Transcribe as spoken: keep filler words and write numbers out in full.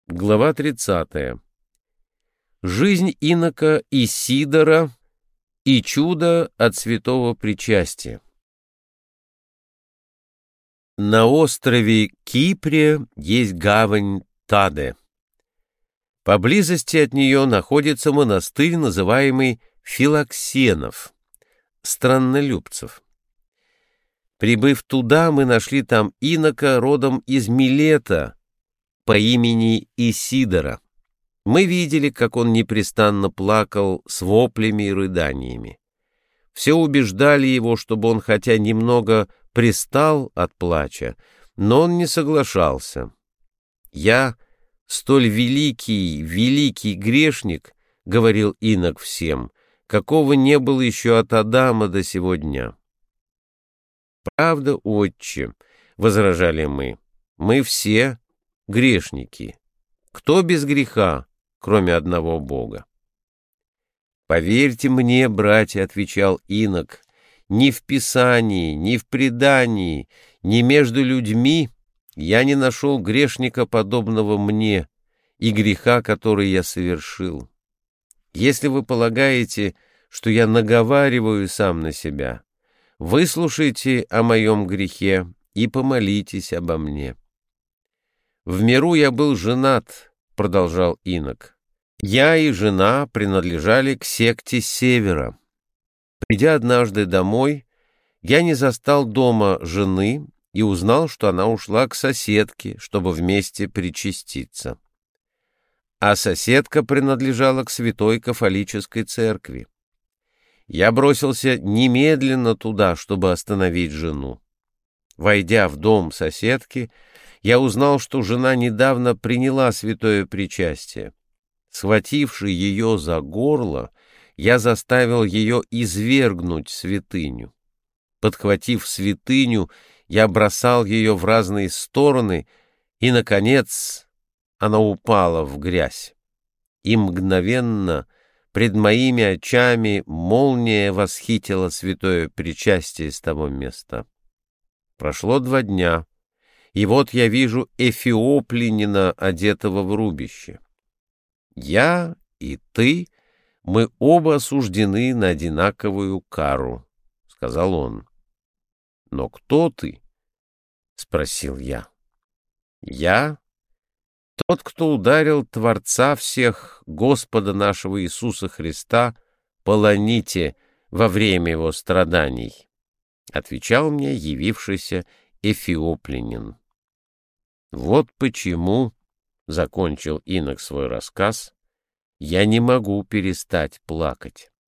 Глава тридцатая. Жизнь инока Исидора и чудо от святого причастия. На острове Кипре есть гавань Таде. Поблизости от нее находится монастырь, называемый Филоксенов, страннолюбцев. Прибыв туда, мы нашли там инока родом из Милета по имени Исидора. Мы видели, как он непрестанно плакал с воплями и рыданиями. Все убеждали его, чтобы он хотя немного пристал от плача, но он не соглашался. «Я столь великий, великий грешник, — говорил инок всем, — какого не было еще от Адама до сего дня». «Правда, отче, — возражали мы, — мы все грешники. Кто без греха, кроме одного Бога?» «Поверьте мне, братья, — отвечал инок, — ни в Писании, ни в предании, ни между людьми я не нашел грешника, подобного мне, и греха, который я совершил. Если вы полагаете, что я наговариваю сам на себя, выслушайте о моем грехе и помолитесь обо мне. В миру я был женат, — продолжал инок. Я и жена принадлежали к секте Севера. Придя однажды домой, я не застал дома жены и узнал, что она ушла к соседке, чтобы вместе причаститься. А соседка принадлежала к Святой Кафолической Церкви. Я бросился немедленно туда, чтобы остановить жену. Войдя в дом соседки, я узнал, что жена недавно приняла святое причастие. Схвативши ее за горло, я заставил ее извергнуть святыню. Подхватив святыню, я бросал ее в разные стороны, и, наконец, она упала в грязь. И мгновенно пред моими очами молния восхитила святое причастие с того места. Прошло два дня, и вот я вижу эфиоплянина, одетого в рубище. Я и ты, мы оба осуждены на одинаковую кару, — сказал он. — Но кто ты? — спросил я. — Я — тот, кто ударил Творца всех, Господа нашего Иисуса Христа, по ланите во время его страданий, — отвечал мне явившийся эфиоплянин. Вот почему, — закончил инок свой рассказ, — я не могу перестать плакать.